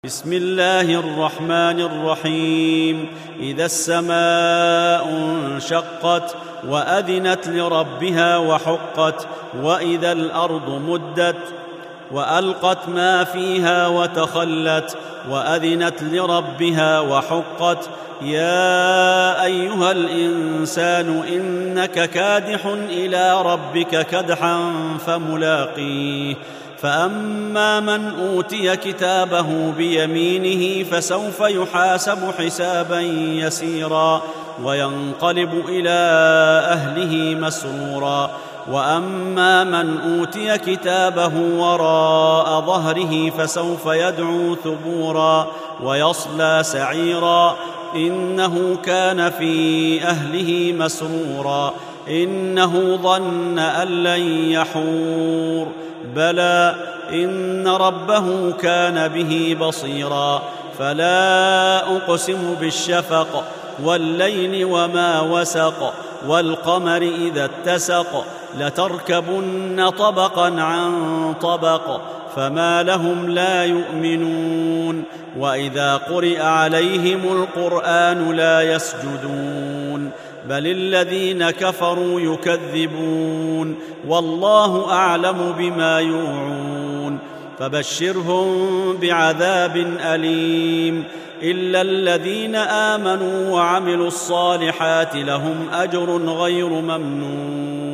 بسم الله الرحمن الرحيم. إذا السماء انشقت وأذنت لربها وحقت، وإذا الأرض مدت وألقت ما فيها وتخلت، وأذنت لربها وحقت. يا أيها الإنسان إنك كادح إلى ربك كدحا فملاقيه. فأما من أوتي كتابه بيمينه فسوف يحاسب حسابا يسيرا وينقلب إلى أهله مسرورا. وأما من أوتي كتابه وراء ظهره فسوف يدعو ثبورا ويصلى سعيرا إنه كان في أهله مسرورا. إنه ظن أن لن يحور، بلى إن ربه كان به بصيرا. فلا أقسم بالشفق والليل وما وسق والقمر إذا اتسق لتركبن طبقا عن طبق فما لهم لا يؤمنون. وإذا قرئ عليهم القرآن لا يسجدون بل الذين كفروا يكذبون والله أعلم بما يوعون. فبشرهم بعذاب أليم إلا الذين آمنوا وعملوا الصالحات لهم أجر غير ممنون.